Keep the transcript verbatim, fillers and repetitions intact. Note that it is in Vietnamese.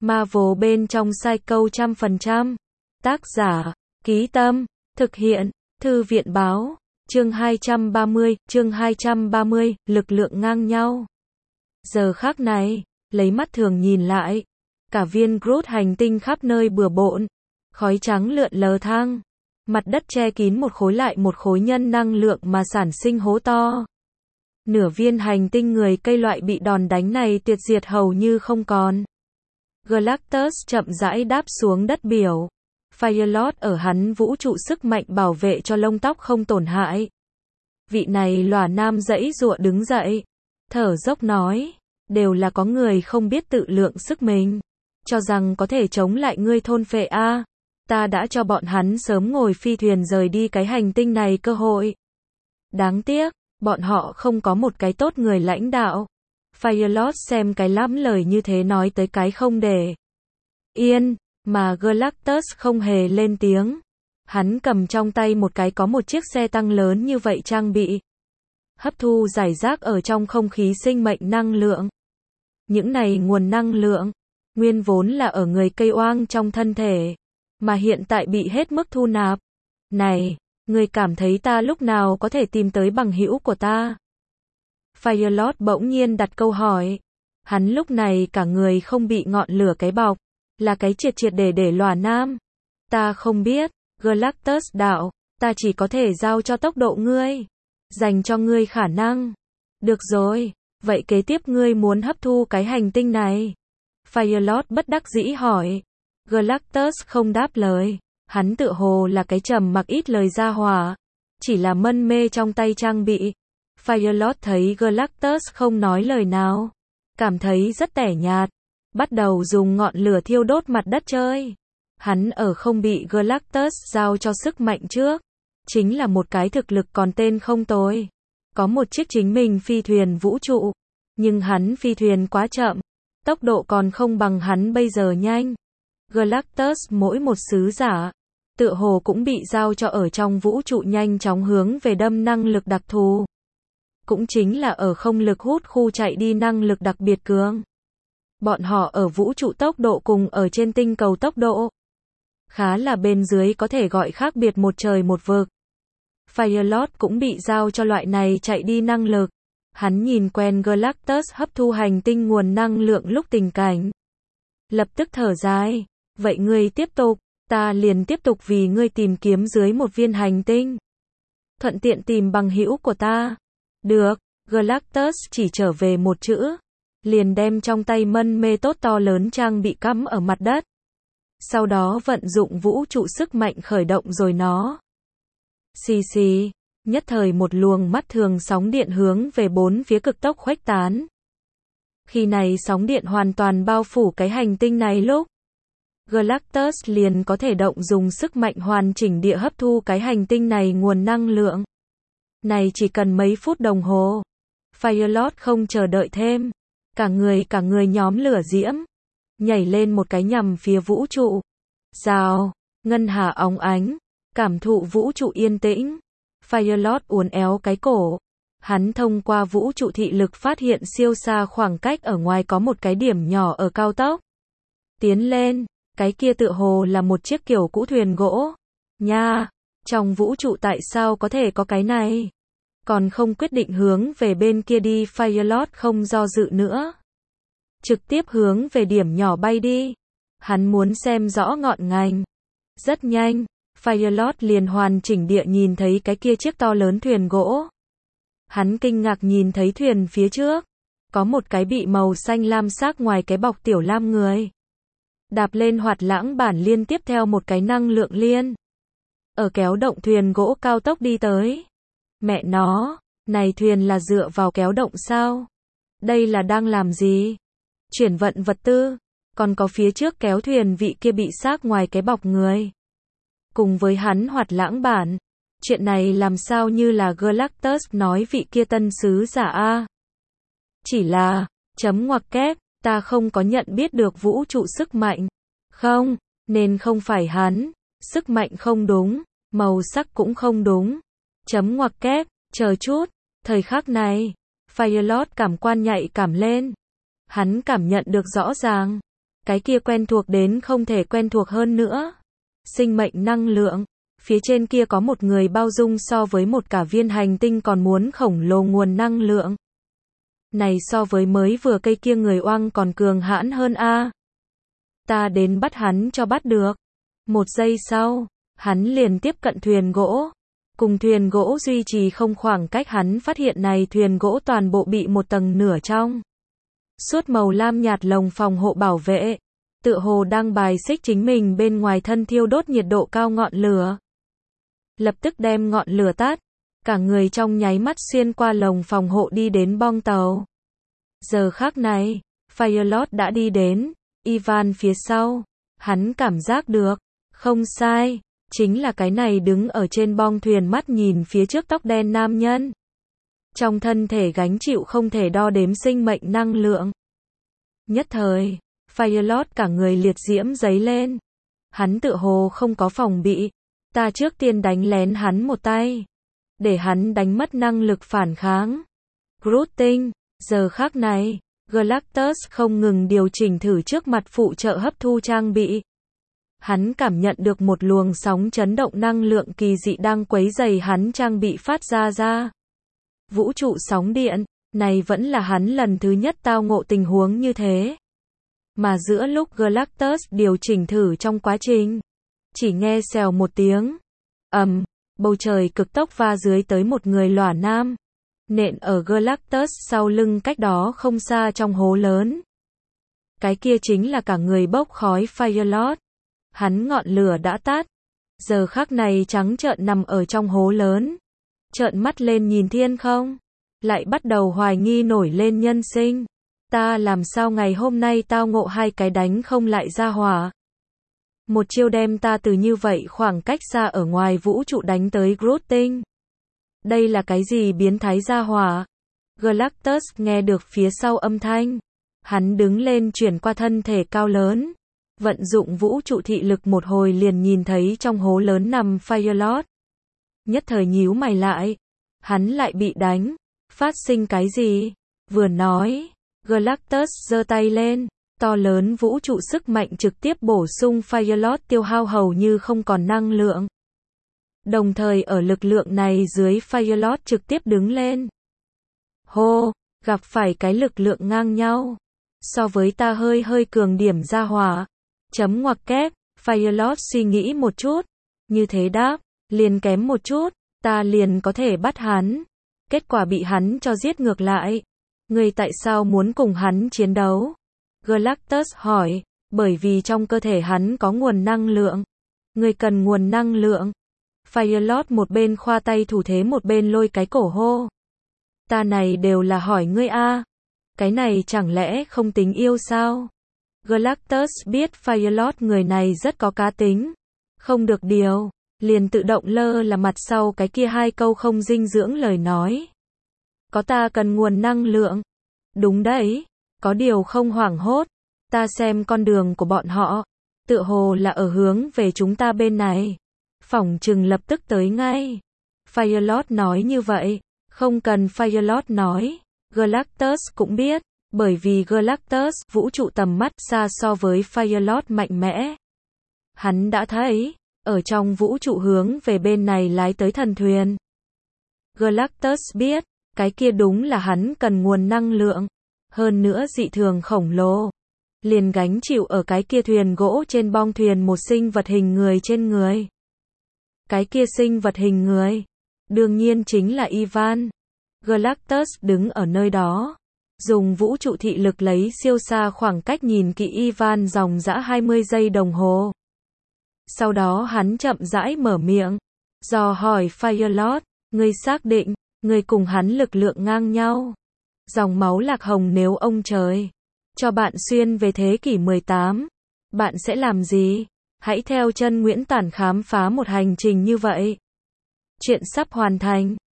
Marvel bên trong Psycho trăm phần trăm. Tác giả, Ký Tâm, thực hiện, Thư viện báo, chương hai trăm ba mươi, chương hai trăm ba mươi, lực lượng ngang nhau. Giờ khắc này, lấy mắt thường nhìn lại, cả viên Groot hành tinh khắp nơi bừa bộn, khói trắng lượn lờ thang, mặt đất che kín một khối lại một khối nhân năng lượng mà sản sinh hố to. Nửa viên hành tinh người cây loại bị đòn đánh này tuyệt diệt hầu như không còn. Galactus chậm rãi đáp xuống đất biểu. Firelord ở hắn vũ trụ sức mạnh bảo vệ cho lông tóc không tổn hại. Vị này lòa nam giãy giụa đứng dậy, thở dốc nói, đều là có người không biết tự lượng sức mình, cho rằng có thể chống lại ngươi thôn phệ a. Ta đã cho bọn hắn sớm ngồi phi thuyền rời đi cái hành tinh này cơ hội. Đáng tiếc, bọn họ không có một cái tốt người lãnh đạo. Firelord xem cái lắm lời như thế nói tới cái không để yên, mà Galactus không hề lên tiếng. Hắn cầm trong tay một cái có một chiếc xe tăng lớn như vậy trang bị. Hấp thu rải rác ở trong không khí sinh mệnh năng lượng. Những này nguồn năng lượng, nguyên vốn là ở người cây oang trong thân thể, mà hiện tại bị hết mức thu nạp. Này, ngươi cảm thấy ta lúc nào có thể tìm tới bằng hữu của ta? Firelord bỗng nhiên đặt câu hỏi. Hắn lúc này cả người không bị ngọn lửa cái bọc, là cái triệt triệt để để lòa nam. Ta không biết, Galactus đạo, ta chỉ có thể giao cho tốc độ ngươi, dành cho ngươi khả năng. Được rồi, vậy kế tiếp ngươi muốn hấp thu cái hành tinh này? Firelord bất đắc dĩ hỏi. Galactus không đáp lời, hắn tựa hồ là cái trầm mặc ít lời ra hỏa, chỉ là mân mê trong tay trang bị. Firelord thấy Galactus không nói lời nào, cảm thấy rất tẻ nhạt, bắt đầu dùng ngọn lửa thiêu đốt mặt đất chơi. Hắn ở không bị Galactus giao cho sức mạnh trước, chính là một cái thực lực còn tên không tồi. Có một chiếc chính mình phi thuyền vũ trụ, nhưng hắn phi thuyền quá chậm, tốc độ còn không bằng hắn bây giờ nhanh. Galactus mỗi một sứ giả, tựa hồ cũng bị giao cho ở trong vũ trụ nhanh chóng hướng về đâm năng lực đặc thù. Cũng chính là ở không lực hút khu chạy đi năng lực đặc biệt cường. Bọn họ ở vũ trụ tốc độ cùng ở trên tinh cầu tốc độ. Khá là bên dưới có thể gọi khác biệt một trời một vực. Firelord cũng bị giao cho loại này chạy đi năng lực. Hắn nhìn quen Galactus hấp thu hành tinh nguồn năng lượng lúc tình cảnh. Lập tức thở dài. Vậy ngươi tiếp tục, ta liền tiếp tục vì ngươi tìm kiếm dưới một viên hành tinh. Thuận tiện tìm bằng hữu của ta. Được, Galactus chỉ trở về một chữ. Liền đem trong tay mân mê tốt to lớn trang bị cắm ở mặt đất. Sau đó vận dụng vũ trụ sức mạnh khởi động rồi nó. Xì xì, nhất thời một luồng mắt thường sóng điện hướng về bốn phía cực tốc khuếch tán. Khi này sóng điện hoàn toàn bao phủ cái hành tinh này lúc, Galactus liền có thể động dùng sức mạnh hoàn chỉnh địa hấp thu cái hành tinh này nguồn năng lượng. Này chỉ cần mấy phút đồng hồ. Firelord không chờ đợi thêm. Cả người cả người nhóm lửa diễm. Nhảy lên một cái nhằm phía vũ trụ. Rào, ngân hà óng ánh. Cảm thụ vũ trụ yên tĩnh. Firelord uốn éo cái cổ. Hắn thông qua vũ trụ thị lực phát hiện siêu xa khoảng cách ở ngoài có một cái điểm nhỏ ở cao tốc. Tiến lên, cái kia tựa hồ là một chiếc kiểu cũ thuyền gỗ. Nha, trong vũ trụ tại sao có thể có cái này? Còn không quyết định hướng về bên kia đi. Firelord không do dự nữa. Trực tiếp hướng về điểm nhỏ bay đi. Hắn muốn xem rõ ngọn ngành. Rất nhanh, Firelord liền hoàn chỉnh địa nhìn thấy cái kia chiếc to lớn thuyền gỗ. Hắn kinh ngạc nhìn thấy thuyền phía trước. Có một cái bị màu xanh lam sắc ngoài cái bọc tiểu lam người. Đạp lên hoạt lãng bản liên tiếp theo một cái năng lượng liên. Ở kéo động thuyền gỗ cao tốc đi tới. Mẹ nó, này thuyền là dựa vào kéo động sao? Đây là đang làm gì? Chuyển vận vật tư, còn có phía trước kéo thuyền vị kia bị xác ngoài cái bọc người. Cùng với hắn hoạt lãng bản, chuyện này làm sao như là Galactus nói vị kia tân sứ giả a? Chỉ là, chấm ngoặc kép, ta không có nhận biết được vũ trụ sức mạnh. Không, nên không phải hắn, sức mạnh không đúng, màu sắc cũng không đúng. Chấm ngoặc kép, chờ chút, thời khắc này, Firelord cảm quan nhạy cảm lên. Hắn cảm nhận được rõ ràng, Cái kia quen thuộc đến không thể quen thuộc hơn nữa. Sinh mệnh năng lượng. Phía trên kia có một người bao dung so với một cả viên hành tinh còn muốn khổng lồ nguồn năng lượng. Này so với mới vừa cây kia người oang còn cường hãn hơn a. Ta đến bắt hắn cho bắt được. Một giây sau, hắn liền tiếp cận thuyền gỗ. Cùng thuyền gỗ duy trì không khoảng cách, hắn phát hiện này thuyền gỗ toàn bộ bị một tầng nửa trong suốt màu lam nhạt lồng phòng hộ bảo vệ, tựa hồ đang bài xích chính mình bên ngoài thân thiêu đốt nhiệt độ cao ngọn lửa. Lập tức đem ngọn lửa tắt, cả người trong nháy mắt xuyên qua lồng phòng hộ đi đến bong tàu. Giờ khắc này, Firelord đã đi đến Ivan phía sau, hắn cảm giác được, không sai, chính là cái này đứng ở trên bong thuyền mắt nhìn phía trước tóc đen nam nhân. Trong thân thể gánh chịu không thể đo đếm sinh mệnh năng lượng. Nhất thời, Firelord cả người liệt diễm dấy lên. Hắn tựa hồ không có phòng bị. Ta trước tiên đánh lén hắn một tay, để hắn đánh mất năng lực phản kháng. Grooting, giờ khắc này, Galactus không ngừng điều chỉnh thử trước mặt phụ trợ hấp thu trang bị. Hắn cảm nhận được một luồng sóng chấn động năng lượng kỳ dị đang quấy rầy hắn trang bị phát ra ra. Vũ trụ sóng điện, này vẫn là hắn lần thứ nhất tao ngộ tình huống như thế. Mà giữa lúc Galactus điều chỉnh thử trong quá trình, chỉ nghe xèo một tiếng, ầm, bầu trời cực tốc va dưới tới một người lỏa nam, nện ở Galactus sau lưng cách đó không xa trong hố lớn. Cái kia chính là cả người bốc khói Firelord. Hắn ngọn lửa đã tắt, giờ khắc này trắng trợn nằm ở trong hố lớn, trợn mắt lên nhìn thiên không, lại bắt đầu hoài nghi nổi lên nhân sinh. Ta làm sao ngày hôm nay tao ngộ hai cái đánh không lại ra hỏa. Một chiêu đem ta từ như vậy khoảng cách xa ở ngoài vũ trụ đánh tới Grooting. Đây là cái gì biến thái ra hỏa? Galactus nghe được phía sau âm thanh. Hắn đứng lên chuyển qua thân thể cao lớn. Vận dụng vũ trụ thị lực một hồi liền nhìn thấy trong hố lớn nằm Firelord. Nhất thời nhíu mày lại. Hắn lại bị đánh. Phát sinh cái gì? Vừa nói, Galactus giơ tay lên. To lớn vũ trụ sức mạnh trực tiếp bổ sung Firelord tiêu hao hầu như không còn năng lượng. Đồng thời ở lực lượng này dưới Firelord trực tiếp đứng lên. Hô, gặp phải cái lực lượng ngang nhau. So với ta hơi hơi cường điểm ra hỏa. Chấm ngoặc kép, Firelord suy nghĩ một chút. Như thế đáp, liền kém một chút, ta liền có thể bắt hắn. Kết quả bị hắn cho giết ngược lại. Người tại sao muốn cùng hắn chiến đấu? Galactus hỏi, bởi vì trong cơ thể hắn có nguồn năng lượng. Người cần nguồn năng lượng. Firelord một bên khoa tay thủ thế một bên lôi cái cổ hô. Ta này đều là hỏi ngươi a. Cái này chẳng lẽ không tính yêu sao? Galactus biết Firelord người này rất có cá tính. Không được điều, liền tự động lơ là mặt sau cái kia hai câu không dinh dưỡng lời nói. Có ta cần nguồn năng lượng. Đúng đấy, có điều không hoảng hốt. Ta xem con đường của bọn họ, tựa hồ là ở hướng về chúng ta bên này. Phỏng chừng lập tức tới ngay. Firelord nói như vậy, không cần Firelord nói. Galactus cũng biết, bởi vì Galactus vũ trụ tầm mắt xa so với Firelord mạnh mẽ. Hắn đã thấy, ở trong vũ trụ hướng về bên này lái tới thần thuyền. Galactus biết, cái kia đúng là hắn cần nguồn năng lượng, hơn nữa dị thường khổng lồ. Liền gánh chịu ở cái kia thuyền gỗ trên bong thuyền một sinh vật hình người trên người. Cái kia sinh vật hình người, đương nhiên chính là Ivan. Galactus đứng ở nơi đó, dùng vũ trụ thị lực lấy siêu xa khoảng cách nhìn kỹ Ivan dòng dã hai mươi giây đồng hồ. Sau đó hắn chậm rãi mở miệng, dò hỏi Firelord, ngươi xác định, ngươi cùng hắn lực lượng ngang nhau. Dòng máu lạc hồng nếu ông trời cho bạn xuyên về thế kỷ mười tám, bạn sẽ làm gì? Hãy theo chân Nguyễn Tản khám phá một hành trình như vậy. Chuyện sắp hoàn thành.